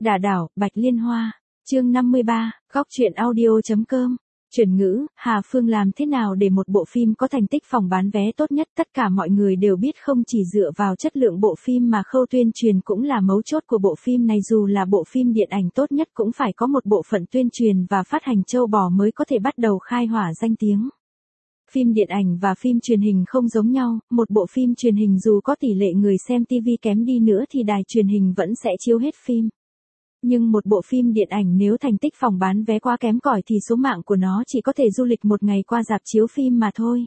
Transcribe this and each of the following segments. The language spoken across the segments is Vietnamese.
Đả đảo, Bạch Liên Hoa. Chương 53, góc truyện audio.com. Chuyển ngữ, Hà Phương làm thế nào để một bộ phim có thành tích phòng bán vé tốt nhất? Tất cả mọi người đều biết không chỉ dựa vào chất lượng bộ phim mà khâu tuyên truyền cũng là mấu chốt của bộ phim này, dù là bộ phim điện ảnh tốt nhất cũng phải có một bộ phận tuyên truyền và phát hành châu bò mới có thể bắt đầu khai hỏa danh tiếng. Phim điện ảnh và phim truyền hình không giống nhau, một bộ phim truyền hình dù có tỷ lệ người xem TV kém đi nữa thì đài truyền hình vẫn sẽ chiếu hết phim. Nhưng một bộ phim điện ảnh nếu thành tích phòng bán vé quá kém cỏi thì số mạng của nó chỉ có thể du lịch một ngày qua rạp chiếu phim mà thôi.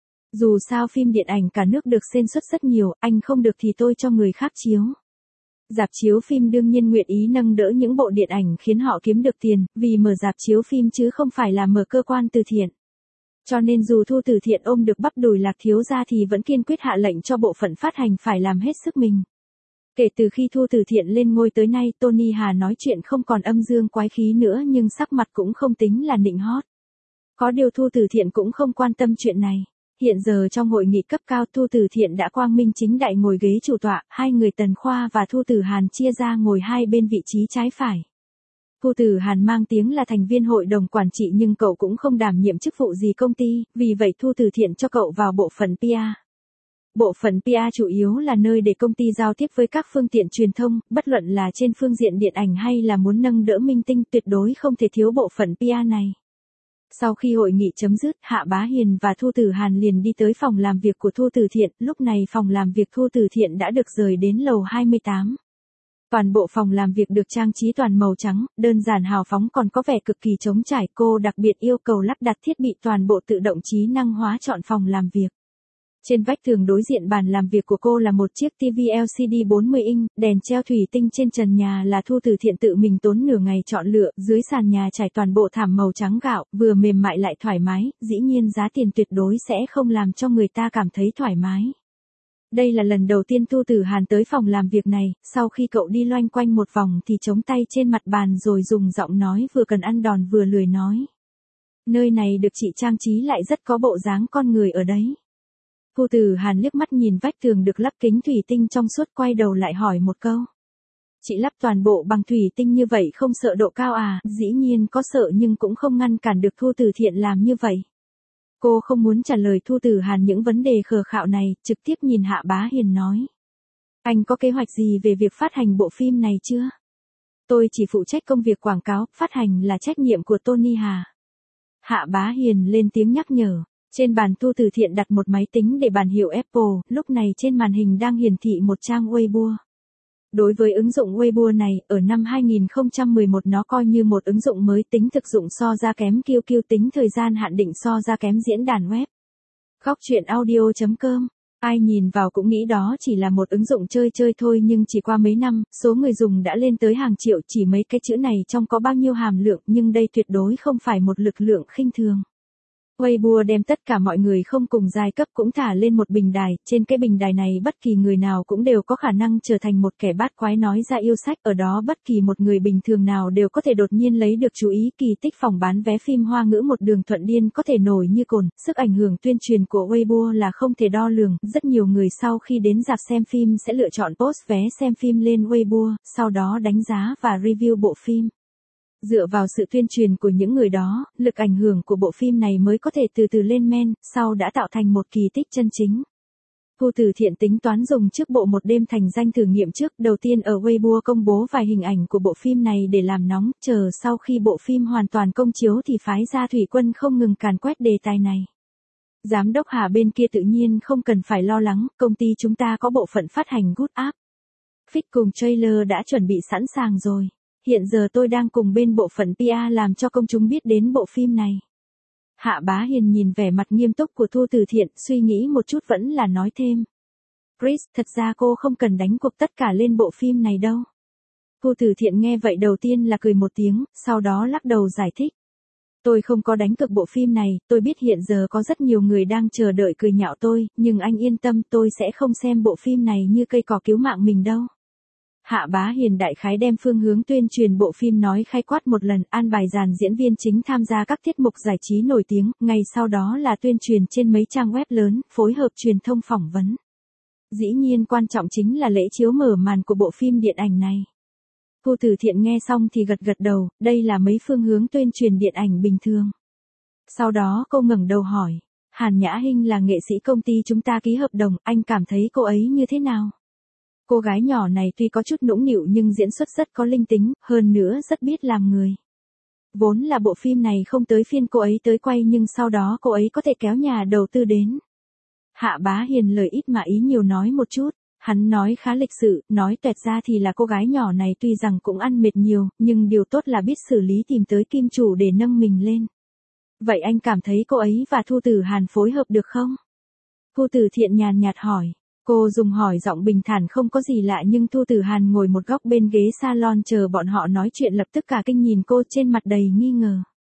Dù sao phim điện ảnh cả nước được xem suất rất nhiều, anh không được thì tôi cho người khác chiếu. Rạp chiếu phim đương nhiên nguyện ý nâng đỡ những bộ điện ảnh khiến họ kiếm được tiền, vì mở rạp chiếu phim chứ không phải là mở cơ quan từ thiện. Cho nên dù thu từ thiện ôm được bắp đùi Lạc thiếu gia thì vẫn kiên quyết hạ lệnh cho bộ phận phát hành phải làm hết sức mình. Kể từ khi thu từ thiện lên ngôi tới nay, Tony Hà nói chuyện không còn âm dương quái khí nữa nhưng sắc mặt cũng không tính là nịnh hót. Có điều thu từ thiện cũng không quan tâm chuyện này. Hiện giờ trong hội nghị cấp cao, thu từ thiện đã quang minh chính đại ngồi ghế chủ tọa, hai người Tần Khoa và Thu Từ Hàn chia ra ngồi hai bên vị trí trái phải. Thu Từ Hàn mang tiếng là thành viên hội đồng quản trị nhưng cậu cũng không đảm nhiệm chức vụ gì công ty, vì vậy thu từ thiện cho cậu vào bộ phận PR. Bộ phận PR chủ yếu là nơi để công ty giao tiếp với các phương tiện truyền thông, bất luận là trên phương diện điện ảnh hay là muốn nâng đỡ minh tinh, tuyệt đối không thể thiếu bộ phận PR này. Sau khi hội nghị chấm dứt, Hạ Bá Hiền và Thu Từ Hàn liền đi tới phòng làm việc của Thu Từ Thiện, lúc này phòng làm việc Thu Từ Thiện đã được rời đến lầu 28. Toàn bộ phòng làm việc được trang trí toàn màu trắng, đơn giản hào phóng còn có vẻ cực kỳ trống trải. Cô đặc biệt yêu cầu lắp đặt thiết bị toàn bộ tự động trí năng hóa trọn phòng làm việc. Trên vách tường đối diện bàn làm việc của cô là một chiếc TV LCD 40 inch, đèn treo thủy tinh trên trần nhà là Thu Từ Thiện tự mình tốn nửa ngày chọn lựa, dưới sàn nhà trải toàn bộ thảm màu trắng gạo, vừa mềm mại lại thoải mái, dĩ nhiên giá tiền tuyệt đối sẽ không làm cho người ta cảm thấy thoải mái. Đây là lần đầu tiên Thu Từ Hàn tới phòng làm việc này, sau khi cậu đi loanh quanh một vòng thì chống tay trên mặt bàn rồi dùng giọng nói vừa cần ăn đòn vừa lười nói. Nơi này được chị trang trí lại rất có bộ dáng con người ở đấy. Thu Từ Hàn liếc mắt nhìn vách tường được lắp kính thủy tinh trong suốt, quay đầu lại hỏi một câu. Chị lắp toàn bộ bằng thủy tinh như vậy không sợ độ cao à? Dĩ nhiên có sợ nhưng cũng không ngăn cản được Thu Từ Thiện làm như vậy. Cô không muốn trả lời Thu Từ Hàn những vấn đề khờ khạo này, trực tiếp nhìn Hạ Bá Hiền nói. Anh có kế hoạch gì về việc phát hành bộ phim này chưa? Tôi chỉ phụ trách công việc quảng cáo, phát hành là trách nhiệm của Tony Hà. Hạ Bá Hiền lên tiếng nhắc nhở. Trên bàn Thu Từ Thiện đặt một máy tính để bản hiệu Apple, lúc này trên màn hình đang hiển thị một trang Weibo. Đối với ứng dụng Weibo này, ở năm 2011 nó coi như một ứng dụng mới, tính thực dụng so ra kém QQ, tính thời gian hạn định so ra kém diễn đàn web. Góc truyện audio.com. Ai nhìn vào cũng nghĩ đó chỉ là một ứng dụng chơi chơi thôi nhưng chỉ qua mấy năm, số người dùng đã lên tới hàng triệu, chỉ mấy cái chữ này trong có bao nhiêu hàm lượng nhưng đây tuyệt đối không phải một lực lượng khinh thường. Weibo đem tất cả mọi người không cùng giai cấp cũng thả lên một bình đài, trên cái bình đài này bất kỳ người nào cũng đều có khả năng trở thành một kẻ bát quái nói ra yêu sách, ở đó bất kỳ một người bình thường nào đều có thể đột nhiên lấy được chú ý. Kỳ tích phòng bán vé phim Hoa ngữ một đường thuận điên có thể nổi như cồn, sức ảnh hưởng tuyên truyền của Weibo là không thể đo lường, rất nhiều người sau khi đến rạp xem phim sẽ lựa chọn post vé xem phim lên Weibo, sau đó đánh giá và review bộ phim. Dựa vào sự tuyên truyền của những người đó, lực ảnh hưởng của bộ phim này mới có thể từ từ lên men, sau đã tạo thành một kỳ tích chân chính. Thu Từ Thiện tính toán dùng trước bộ một đêm thành danh thử nghiệm trước, đầu tiên ở Weibo công bố vài hình ảnh của bộ phim này để làm nóng, chờ sau khi bộ phim hoàn toàn công chiếu thì phái ra thủy quân không ngừng càn quét đề tài này. Giám đốc Hà bên kia tự nhiên không cần phải lo lắng, công ty chúng ta có bộ phận phát hành Good App. Fix cùng trailer đã chuẩn bị sẵn sàng rồi. Hiện giờ tôi đang cùng bên bộ phận PR làm cho công chúng biết đến bộ phim này. Hạ Bá Hiền nhìn vẻ mặt nghiêm túc của Thu Từ Thiện, suy nghĩ một chút vẫn là nói thêm. Chris, thật ra cô không cần đánh cuộc tất cả lên bộ phim này đâu. Thu Từ Thiện nghe vậy đầu tiên là cười một tiếng, sau đó lắc đầu giải thích. Tôi không có đánh cược bộ phim này, tôi biết hiện giờ có rất nhiều người đang chờ đợi cười nhạo tôi, nhưng anh yên tâm, tôi sẽ không xem bộ phim này như cây cỏ cứu mạng mình đâu. Hạ Bá Hiền đại khái đem phương hướng tuyên truyền bộ phim nói khai quát một lần, an bài dàn diễn viên chính tham gia các tiết mục giải trí nổi tiếng, ngày sau đó là tuyên truyền trên mấy trang web lớn, phối hợp truyền thông phỏng vấn. Dĩ nhiên quan trọng chính là lễ chiếu mở màn của bộ phim điện ảnh này. Thu Tử Thiện nghe xong thì gật gật đầu, đây là mấy phương hướng tuyên truyền điện ảnh bình thường. Sau đó cô ngẩng đầu hỏi, Hàn Nhã Hinh là nghệ sĩ công ty chúng ta ký hợp đồng, anh cảm thấy cô ấy như thế nào? Cô gái nhỏ này tuy có chút nũng nịu nhưng diễn xuất rất có linh tính, hơn nữa rất biết làm người. Vốn là bộ phim này không tới phiên cô ấy tới quay nhưng sau đó cô ấy có thể kéo nhà đầu tư đến. Hạ Bá Hiền lời ít mà ý nhiều nói một chút, hắn nói khá lịch sự, nói toẹt ra thì là cô gái nhỏ này tuy rằng cũng ăn mệt nhiều, nhưng điều tốt là biết xử lý tìm tới kim chủ để nâng mình lên. Vậy anh cảm thấy cô ấy và Thu Tử Hàn phối hợp được không? Thu Tử Thiện nhàn nhạt hỏi. Cô dùng hỏi giọng bình thản không có gì lạ nhưng Thu Tử Hàn ngồi một góc bên ghế salon chờ bọn họ nói chuyện lập tức cả kinh nhìn cô trên mặt đầy nghi ngờ.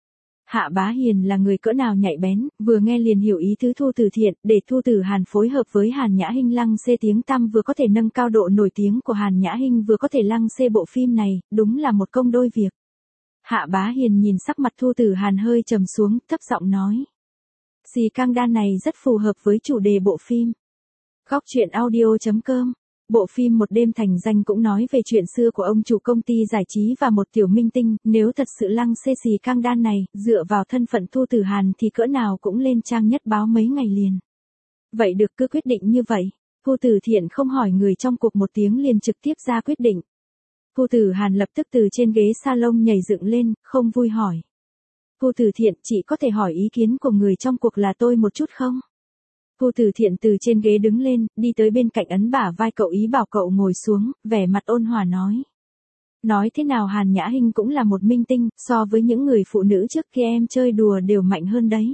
Hạ Bá Hiền là người cỡ nào nhạy bén, vừa nghe liền hiểu ý tứ Thu Tử Thiện, để Thu Tử Hàn phối hợp với Hàn Nhã Hinh lăng xê tiếng tăm vừa có thể nâng cao độ nổi tiếng của Hàn Nhã Hinh vừa có thể lăng xê bộ phim này, đúng là một công đôi việc. Hạ Bá Hiền nhìn sắc mặt Thu Tử Hàn hơi trầm xuống, thấp giọng nói. Xì căng đan này rất phù hợp với chủ đề bộ phim. Góc truyện audio.com. Bộ phim Một đêm thành danh cũng nói về chuyện xưa của ông chủ công ty giải trí và một tiểu minh tinh, nếu thật sự lăng xê xì căng đan này, dựa vào thân phận Thu Tử Hàn thì cỡ nào cũng lên trang nhất báo mấy ngày liền. Vậy được cứ quyết định như vậy. Thu Tử Thiện không hỏi người trong cuộc một tiếng liền trực tiếp ra quyết định. Thu Tử Hàn lập tức từ trên ghế salon nhảy dựng lên, không vui hỏi. Thu Tử Thiện, chị có thể hỏi ý kiến của người trong cuộc là tôi một chút không? Thu Tử Thiện từ trên ghế đứng lên, đi tới bên cạnh ấn bả vai cậu ý bảo cậu ngồi xuống, vẻ mặt ôn hòa nói. Nói thế nào Hàn Nhã Hinh cũng là một minh tinh, so với những người phụ nữ trước kia em chơi đùa đều mạnh hơn đấy.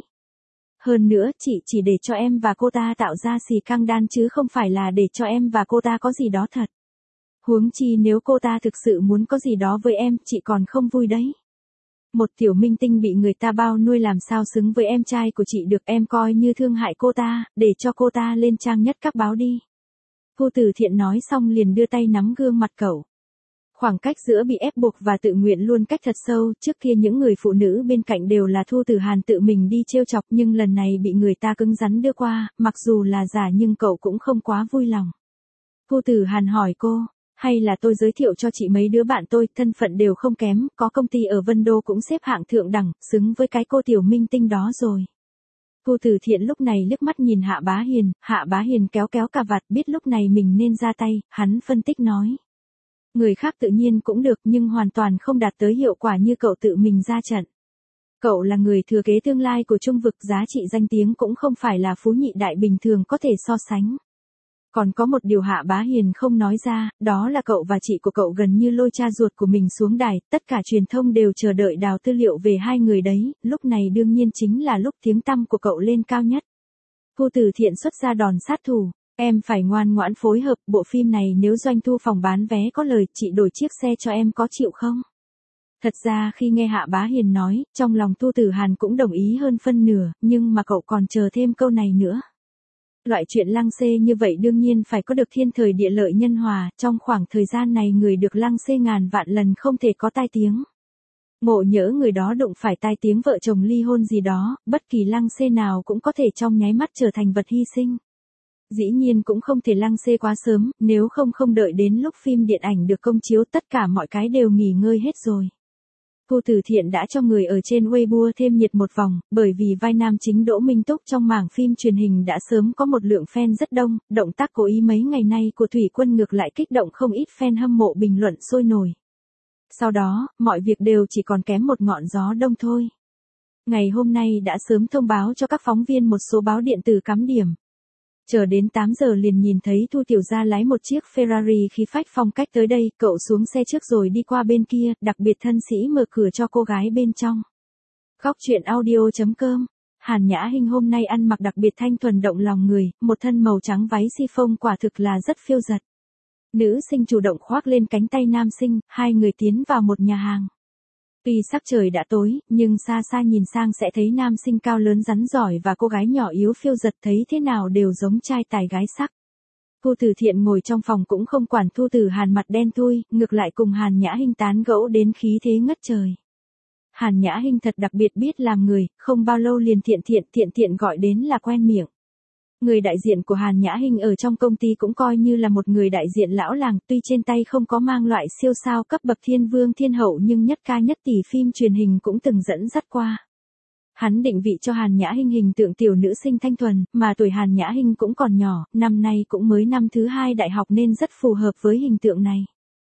Hơn nữa, chị chỉ để cho em và cô ta tạo ra xì căng đan chứ không phải là để cho em và cô ta có gì đó thật. Huống chi nếu cô ta thực sự muốn có gì đó với em, chị còn không vui đấy. Một tiểu minh tinh bị người ta bao nuôi làm sao xứng với em trai của chị được, em coi như thương hại cô ta, để cho cô ta lên trang nhất các báo đi. Thu Tử Thiện nói xong liền đưa tay nắm gương mặt cậu. Khoảng cách giữa bị ép buộc và tự nguyện luôn cách thật sâu, trước kia những người phụ nữ bên cạnh đều là Thu Tử Hàn tự mình đi trêu chọc nhưng lần này bị người ta cứng rắn đưa qua, mặc dù là giả nhưng cậu cũng không quá vui lòng. Thu Tử Hàn hỏi cô. Hay là tôi giới thiệu cho chị mấy đứa bạn tôi, thân phận đều không kém, có công ty ở Vân Đô cũng xếp hạng thượng đẳng, xứng với cái cô tiểu minh tinh đó rồi. Thu Tử Thiện lúc này liếc mắt nhìn Hạ Bá Hiền kéo kéo cà vạt biết lúc này mình nên ra tay, hắn phân tích nói. Người khác tự nhiên cũng được nhưng hoàn toàn không đạt tới hiệu quả như cậu tự mình ra trận. Cậu là người thừa kế tương lai của Trung vực, giá trị danh tiếng cũng không phải là phú nhị đại bình thường có thể so sánh. Còn có một điều Hạ Bá Hiền không nói ra, đó là cậu và chị của cậu gần như lôi cha ruột của mình xuống đài, tất cả truyền thông đều chờ đợi đào tư liệu về hai người đấy, lúc này đương nhiên chính là lúc tiếng tăm của cậu lên cao nhất. Thu Tử Thiện xuất ra đòn sát thủ, em phải ngoan ngoãn phối hợp, bộ phim này nếu doanh thu phòng bán vé có lời, chị đổi chiếc xe cho em có chịu không? Thật ra khi nghe Hạ Bá Hiền nói, trong lòng Thu Tử Hàn cũng đồng ý hơn phân nửa, nhưng mà cậu còn chờ thêm câu này nữa. Loại chuyện lăng xê như vậy đương nhiên phải có được thiên thời địa lợi nhân hòa, trong khoảng thời gian này người được lăng xê ngàn vạn lần không thể có tai tiếng. Ngộ nhỡ người đó đụng phải tai tiếng vợ chồng ly hôn gì đó, bất kỳ lăng xê nào cũng có thể trong nháy mắt trở thành vật hy sinh. Dĩ nhiên cũng không thể lăng xê quá sớm, nếu không đợi đến lúc phim điện ảnh được công chiếu tất cả mọi cái đều nghỉ ngơi hết rồi. Thu Tử Thiện đã cho người ở trên Weibo thêm nhiệt một vòng, bởi vì vai nam chính Đỗ Minh Túc trong mảng phim truyền hình đã sớm có một lượng fan rất đông, động tác cố ý mấy ngày nay của Thủy Quân ngược lại kích động không ít fan hâm mộ bình luận sôi nổi. Sau đó, mọi việc đều chỉ còn kém một ngọn gió đông thôi. Ngày hôm nay đã sớm thông báo cho các phóng viên một số báo điện tử cắm điểm. Chờ đến 8 giờ liền nhìn thấy Thu Tiểu Gia lái một chiếc Ferrari khí phách phong cách tới đây, cậu xuống xe trước rồi đi qua bên kia, đặc biệt thân sĩ mở cửa cho cô gái bên trong. Góc truyện audio.com. Hàn Nhã Hinh hôm nay ăn mặc đặc biệt thanh thuần động lòng người, một thân màu trắng váy chiffon quả thực là rất phiêu dật. Nữ sinh chủ động khoác lên cánh tay nam sinh, hai người tiến vào một nhà hàng. Tuy sắc trời đã tối, nhưng xa xa nhìn sang sẽ thấy nam sinh cao lớn rắn giỏi và cô gái nhỏ yếu phiêu dật thấy thế nào đều giống trai tài gái sắc. Thu Tử Thiện ngồi trong phòng cũng không quản Thu Tử Hàn mặt đen thui, ngược lại cùng Hàn Nhã Hinh tán gẫu đến khí thế ngất trời. Hàn Nhã Hinh thật đặc biệt biết làm người, không bao lâu liền thiện gọi đến là quen miệng. Người đại diện của Hàn Nhã Hinh ở trong công ty cũng coi như là một người đại diện lão làng, tuy trên tay không có mang loại siêu sao cấp bậc thiên vương thiên hậu nhưng nhất ca nhất tỷ phim truyền hình cũng từng dẫn dắt qua. Hắn định vị cho Hàn Nhã Hinh hình tượng tiểu nữ sinh thanh thuần, mà tuổi Hàn Nhã Hinh cũng còn nhỏ, năm nay cũng mới năm thứ 2 đại học nên rất phù hợp với hình tượng này.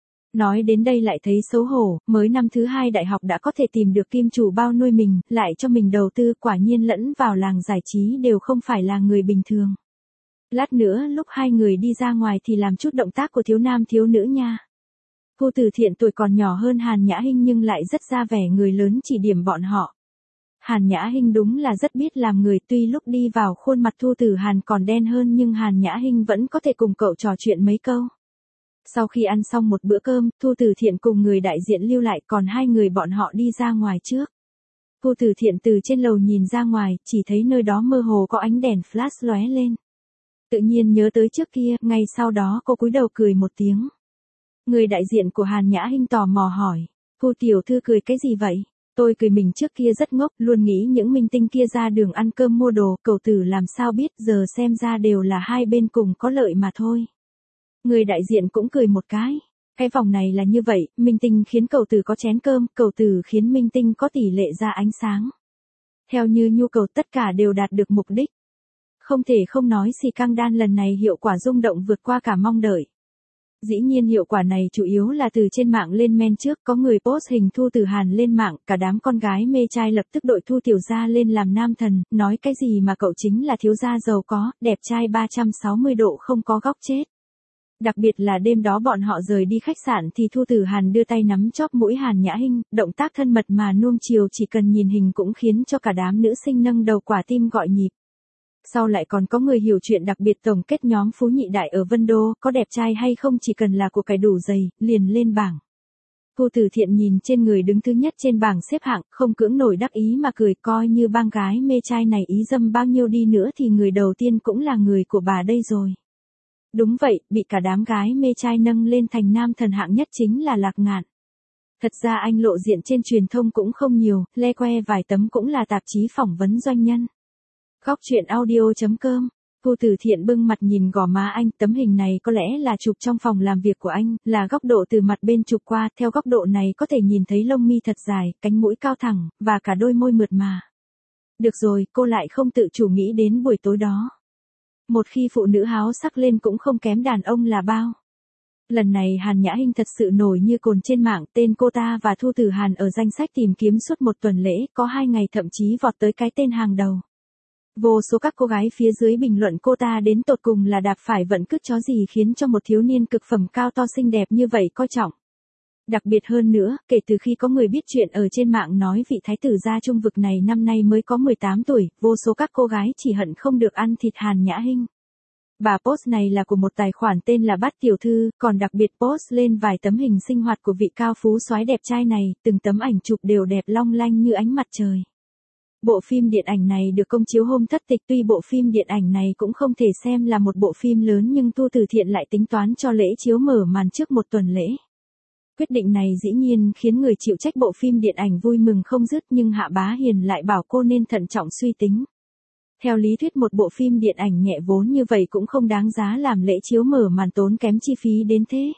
Nói đến đây lại thấy xấu hổ, mới năm thứ 2 đại học đã có thể tìm được kim chủ bao nuôi mình, lại cho mình đầu tư, quả nhiên lẫn vào làng giải trí đều không phải là người bình thường. Lát nữa lúc hai người đi ra ngoài thì làm chút động tác của thiếu nam thiếu nữ nha. Thu Từ Thiện tuổi còn nhỏ hơn Hàn Nhã Hinh nhưng lại rất ra vẻ người lớn chỉ điểm bọn họ. Hàn Nhã Hinh đúng là rất biết làm người, tuy lúc đi vào khuôn mặt Thu Tử Hàn còn đen hơn nhưng Hàn Nhã Hinh vẫn có thể cùng cậu trò chuyện mấy câu. Sau khi ăn xong một bữa cơm, Thu Từ Thiện cùng người đại diện lưu lại, còn hai người bọn họ đi ra ngoài trước. Thu Từ Thiện từ trên lầu nhìn ra ngoài, chỉ thấy nơi đó mơ hồ có ánh đèn flash lóe lên. Tự nhiên nhớ tới trước kia, ngay sau đó cô cúi đầu cười một tiếng. Người đại diện của Hàn Nhã Hinh tò mò hỏi, Thu tiểu thư cười cái gì vậy? Tôi cười mình trước kia rất ngốc, luôn nghĩ những minh tinh kia ra đường ăn cơm mua đồ, cậu tử làm sao biết, giờ xem ra đều là hai bên cùng có lợi mà thôi. Người đại diện cũng cười một cái vòng này là như vậy, minh tinh khiến cậu tử có chén cơm, cậu tử khiến minh tinh có tỷ lệ ra ánh sáng. Theo như nhu cầu tất cả đều đạt được mục đích. Không thể không nói xì căng đan lần này hiệu quả rung động vượt qua cả mong đợi. Dĩ nhiên hiệu quả này chủ yếu là từ trên mạng lên men trước, có người post hình Thu Tử Hàn lên mạng, cả đám con gái mê trai lập tức đội Thu tiểu gia lên làm nam thần, nói cái gì mà cậu chính là thiếu gia giàu có, đẹp trai 360 độ không có góc chết. Đặc biệt là đêm đó bọn họ rời đi khách sạn thì Thu Tử Hàn đưa tay nắm chóp mũi Hàn Nhã Hinh, động tác thân mật mà nuông chiều chỉ cần nhìn hình cũng khiến cho cả đám nữ sinh nâng đầu quả tim gọi nhịp. Sau lại còn có người hiểu chuyện, đặc biệt tổng kết nhóm Phú Nhị Đại ở Vân Đô, có đẹp trai hay không chỉ cần là của cải đủ dày, liền lên bảng. Thu Từ Thiện nhìn trên người đứng thứ nhất trên bảng xếp hạng, không cưỡng nổi đắc ý mà cười, coi như bang gái mê trai này ý dâm bao nhiêu đi nữa thì người đầu tiên cũng là người của bà đây rồi. Đúng vậy, bị cả đám gái mê trai nâng lên thành nam thần hạng nhất chính là Lạc Ngạn. Thật ra anh lộ diện trên truyền thông cũng không nhiều, le que vài tấm cũng là tạp chí phỏng vấn doanh nhân. Góc truyện audio.com. Thu Từ Thiện bưng mặt nhìn gò má anh, tấm hình này có lẽ là chụp trong phòng làm việc của anh, là góc độ từ mặt bên chụp qua, theo góc độ này có thể nhìn thấy lông mi thật dài, cánh mũi cao thẳng, và cả đôi môi mượt mà. Được rồi, cô lại không tự chủ nghĩ đến buổi tối đó. Một khi phụ nữ háo sắc lên cũng không kém đàn ông là bao. Lần này Hàn Nhã Hinh thật sự nổi như cồn trên mạng, tên cô ta và Thu Tử Hàn ở danh sách tìm kiếm suốt một tuần lễ, có 2 ngày thậm chí vọt tới cái tên hàng đầu. Vô số các cô gái phía dưới bình luận cô ta đến tột cùng là đạp phải vận cứt chó gì khiến cho một thiếu niên cực phẩm cao to xinh đẹp như vậy coi trọng. Đặc biệt hơn nữa, kể từ khi có người biết chuyện ở trên mạng nói vị thái tử gia trung vực này năm nay mới có 18 tuổi, vô số các cô gái chỉ hận không được ăn thịt Hàn Nhã Hinh. Bà post này là của một tài khoản tên là Bát Tiểu Thư, còn đặc biệt post lên vài tấm hình sinh hoạt của vị cao phú soái đẹp trai này, từng tấm ảnh chụp đều đẹp long lanh như ánh mặt trời. Bộ phim điện ảnh này được công chiếu hôm thất tịch, tuy bộ phim điện ảnh này cũng không thể xem là một bộ phim lớn nhưng Thu Từ Thiện lại tính toán cho lễ chiếu mở màn trước một tuần lễ. Quyết định này dĩ nhiên khiến người chịu trách bộ phim điện ảnh vui mừng không dứt nhưng Hạ Bá Hiền lại bảo cô nên thận trọng suy tính. Theo lý thuyết một bộ phim điện ảnh nhẹ vốn như vậy cũng không đáng giá làm lễ chiếu mở màn tốn kém chi phí đến thế.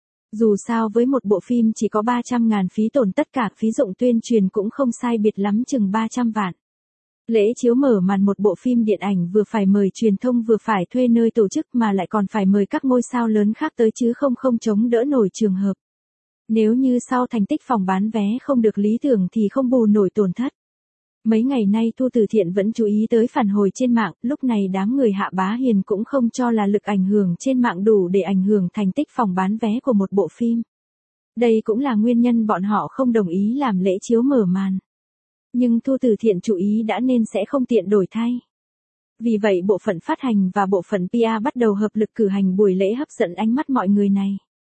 Dù sao với một bộ phim chỉ có 300.000 phí tổn tất cả phí dụng tuyên truyền cũng không sai biệt lắm chừng 300 vạn. Lễ chiếu mở màn một bộ phim điện ảnh vừa phải mời truyền thông vừa phải thuê nơi tổ chức mà lại còn phải mời các ngôi sao lớn khác tới chứ không chống đỡ nổi trường hợp. Nếu như sau thành tích phòng bán vé không được lý tưởng thì không bù nổi tổn thất. Mấy ngày nay Thu Từ Thiện vẫn chú ý tới phản hồi trên mạng, lúc này đám người Hạ Bá Hiền cũng không cho là lực ảnh hưởng trên mạng đủ để ảnh hưởng thành tích phòng bán vé của một bộ phim. Đây cũng là nguyên nhân bọn họ không đồng ý làm lễ chiếu mở màn. Nhưng Thu Từ Thiện chú ý đã nên sẽ không tiện đổi thay. Vì vậy bộ phận phát hành và bộ phận PR bắt đầu hợp lực cử hành buổi lễ hấp dẫn ánh mắt mọi người này.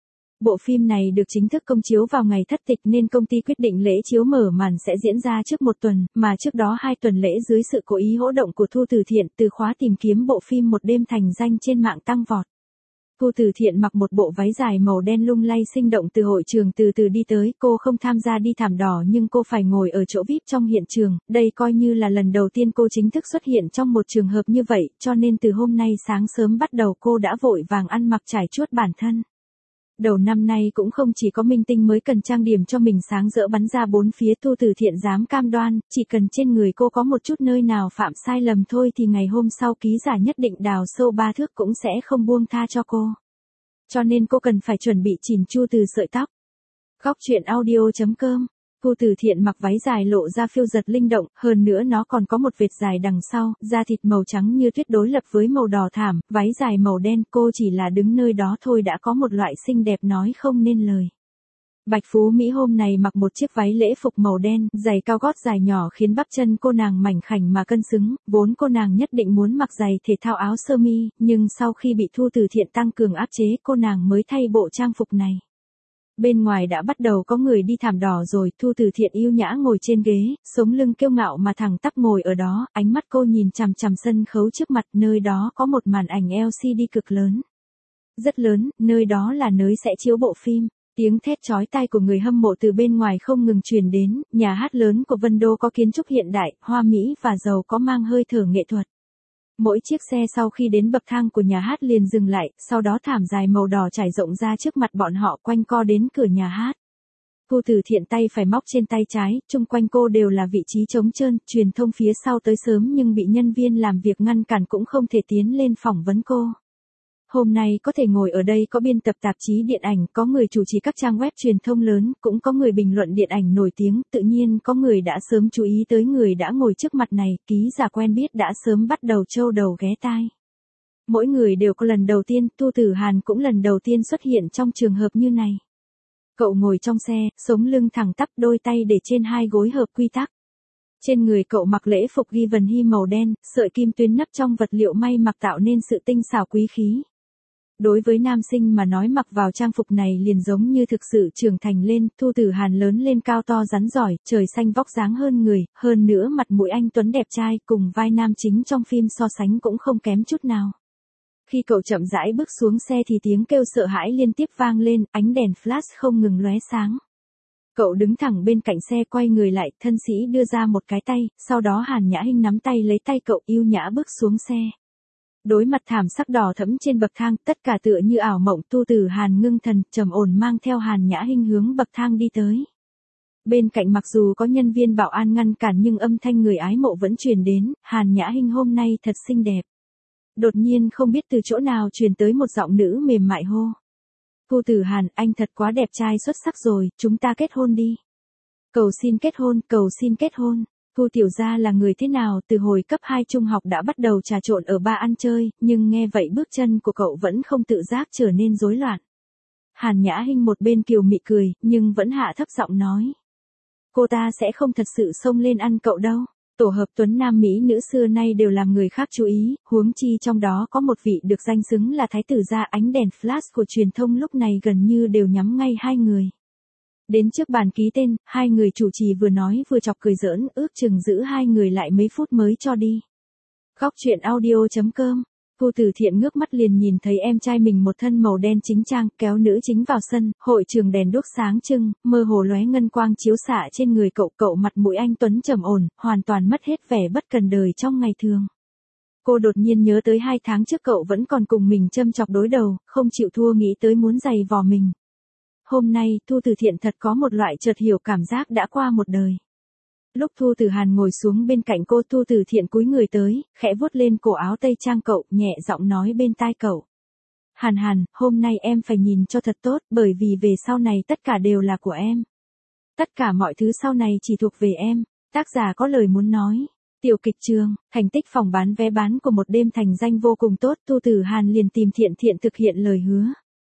Bộ phim này được chính thức công chiếu vào ngày thất tịch nên công ty quyết định lễ chiếu mở màn sẽ diễn ra trước một tuần, mà trước đó 2 tuần lễ dưới sự cố ý hỗ động của Thu Từ Thiện, từ khóa tìm kiếm bộ phim một đêm thành danh trên mạng tăng vọt. Thu Từ Thiện mặc một bộ váy dài màu đen lung lay sinh động từ hội trường từ từ đi tới, cô không tham gia đi thảm đỏ nhưng cô phải ngồi ở chỗ VIP trong hiện trường, đây coi như là lần đầu tiên cô chính thức xuất hiện trong một trường hợp như vậy, cho nên từ hôm nay sáng sớm bắt đầu cô đã vội vàng ăn mặc trải chuốt bản thân. Đầu năm nay cũng không chỉ có minh tinh mới cần trang điểm cho mình sáng rỡ bắn ra bốn phía, Thu Từ Thiện dám cam đoan, chỉ cần trên người cô có một chút nơi nào phạm sai lầm thôi thì ngày hôm sau ký giả nhất định đào sâu 3 thước cũng sẽ không buông tha cho cô. Cho nên cô cần phải chuẩn bị chỉn chu từ sợi tóc. Góc truyện audio.com. Thu Từ Thiện mặc váy dài lộ ra phiêu giật linh động, hơn nữa nó còn có một vệt dài đằng sau, da thịt màu trắng như tuyết đối lập với màu đỏ thảm, váy dài màu đen, cô chỉ là đứng nơi đó thôi đã có một loại xinh đẹp nói không nên lời. Bạch Phú Mỹ hôm này mặc một chiếc váy lễ phục màu đen, giày cao gót dài nhỏ khiến bắp chân cô nàng mảnh khảnh mà cân xứng, vốn cô nàng nhất định muốn mặc giày thể thao áo sơ mi, nhưng sau khi bị Thu Từ Thiện tăng cường áp chế, cô nàng mới thay bộ trang phục này. Bên ngoài đã bắt đầu có người đi thảm đỏ rồi, Thu Từ Thiện yêu nhã ngồi trên ghế, sống lưng kiêu ngạo mà thẳng tắp ngồi ở đó, ánh mắt cô nhìn chằm chằm sân khấu trước mặt, nơi đó có một màn ảnh LCD cực lớn. Rất lớn, nơi đó là nơi sẽ chiếu bộ phim. Tiếng thét chói tai của người hâm mộ từ bên ngoài không ngừng truyền đến, nhà hát lớn của Vân Đô có kiến trúc hiện đại, hoa mỹ và giàu có mang hơi thở nghệ thuật. Mỗi chiếc xe sau khi đến bậc thang của nhà hát liền dừng lại, sau đó thảm dài màu đỏ trải rộng ra trước mặt bọn họ quanh co đến cửa nhà hát. Thu Từ Thiện tay phải móc trên tay trái, chung quanh cô đều là vị trí trống trơn, truyền thông phía sau tới sớm nhưng bị nhân viên làm việc ngăn cản cũng không thể tiến lên phỏng vấn cô. Hôm nay có thể ngồi ở đây có biên tập tạp chí điện ảnh, có người chủ trì các trang web truyền thông lớn, cũng có người bình luận điện ảnh nổi tiếng, tự nhiên có người đã sớm chú ý tới người đã ngồi trước mặt này, ký giả quen biết đã sớm bắt đầu trâu đầu ghé tai. Mỗi người đều có lần đầu tiên, Thu Tử Hàn cũng lần đầu tiên xuất hiện trong trường hợp như này. Cậu ngồi trong xe, sống lưng thẳng tắp, đôi tay để trên hai gối hợp quy tắc. Trên người cậu mặc lễ phục ghi vần hy màu đen, sợi kim tuyến nấp trong vật liệu may mặc tạo nên sự tinh xảo quý khí. Đối với nam sinh mà nói mặc vào trang phục này liền giống như thực sự trưởng thành lên, Thu Tử Hàn lớn lên cao to rắn giỏi, trời xanh vóc dáng hơn người, hơn nữa mặt mũi anh tuấn đẹp trai, cùng vai nam chính trong phim so sánh cũng không kém chút nào. Khi cậu chậm rãi bước xuống xe thì tiếng kêu sợ hãi liên tiếp vang lên, ánh đèn flash không ngừng lóe sáng. Cậu đứng thẳng bên cạnh xe quay người lại, thân sĩ đưa ra một cái tay, sau đó Hàn Nhã Hinh nắm tay lấy tay cậu yêu nhã bước xuống xe. Đối mặt thảm sắc đỏ thẫm trên bậc thang, tất cả tựa như ảo mộng, Thu Tử Hàn ngưng thần, trầm ổn mang theo Hàn Nhã Hinh hướng bậc thang đi tới. Bên cạnh mặc dù có nhân viên bảo an ngăn cản nhưng âm thanh người ái mộ vẫn truyền đến, Hàn Nhã Hinh hôm nay thật xinh đẹp. Đột nhiên không biết từ chỗ nào truyền tới một giọng nữ mềm mại hô. Thu Tử Hàn, anh thật quá đẹp trai xuất sắc rồi, chúng ta kết hôn đi. Cầu xin kết hôn, cầu xin kết hôn. Thu tiểu gia là người thế nào, từ hồi cấp 2 trung học đã bắt đầu trà trộn ở bar ăn chơi, nhưng nghe vậy bước chân của cậu vẫn không tự giác trở nên rối loạn. Hàn Nhã Hinh một bên kiều mị cười, nhưng vẫn hạ thấp giọng nói. Cô ta sẽ không thật sự xông lên ăn cậu đâu. Tổ hợp tuấn nam mỹ nữ xưa nay đều làm người khác chú ý, huống chi trong đó có một vị được danh xứng là thái tử gia, ánh đèn flash của truyền thông lúc này gần như đều nhắm ngay hai người. Đến trước bàn ký tên, hai người chủ trì vừa nói vừa chọc cười giỡn, ước chừng giữ hai người lại mấy phút mới cho đi. Góc truyện audio.com. Thu Tử Thiện ngước mắt liền nhìn thấy em trai mình một thân màu đen chính trang, kéo nữ chính vào sân, hội trường đèn đuốc sáng trưng, mơ hồ lóe ngân quang chiếu xạ trên người cậu mặt mũi anh tuấn trầm ổn, hoàn toàn mất hết vẻ bất cần đời trong ngày thường. Cô đột nhiên nhớ tới 2 tháng trước cậu vẫn còn cùng mình châm chọc đối đầu, không chịu thua nghĩ tới muốn giày vò mình. Hôm nay, Thu Tử Thiện thật có một loại chợt hiểu cảm giác đã qua một đời. Lúc Thu Tử Hàn ngồi xuống bên cạnh cô, Thu Tử Thiện cúi người tới, khẽ vuốt lên cổ áo tây trang cậu, nhẹ giọng nói bên tai cậu. Hàn, hôm nay em phải nhìn cho thật tốt, bởi vì về sau này tất cả đều là của em. Tất cả mọi thứ sau này chỉ thuộc về em. Tác giả có lời muốn nói. Tiểu kịch trường, thành tích phòng bán vé bán của một đêm thành danh vô cùng tốt, Thu Tử Hàn liền tìm Thiện thực hiện lời hứa.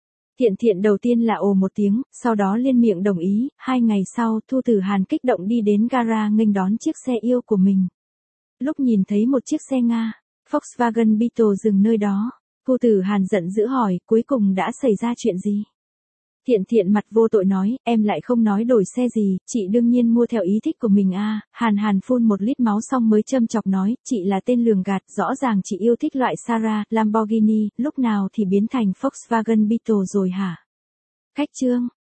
Thiện đầu tiên là ồ một tiếng, sau đó liên miệng đồng ý, 2 ngày sau Thu Tử Hàn kích động đi đến gara nghênh đón chiếc xe yêu của mình. Lúc nhìn thấy một chiếc xe Nga, Volkswagen Beetle dừng nơi đó, Thu Tử Hàn giận dữ hỏi, cuối cùng đã xảy ra chuyện gì? Thiện Thiện mặt vô tội nói, em lại không nói đổi xe gì, chị đương nhiên mua theo ý thích của mình a. Hàn Hàn phun một lít máu xong mới châm chọc nói, chị là tên lường gạt, rõ ràng chị yêu thích loại Sara, Lamborghini, lúc nào thì biến thành Volkswagen Beetle rồi hả? Khách trương.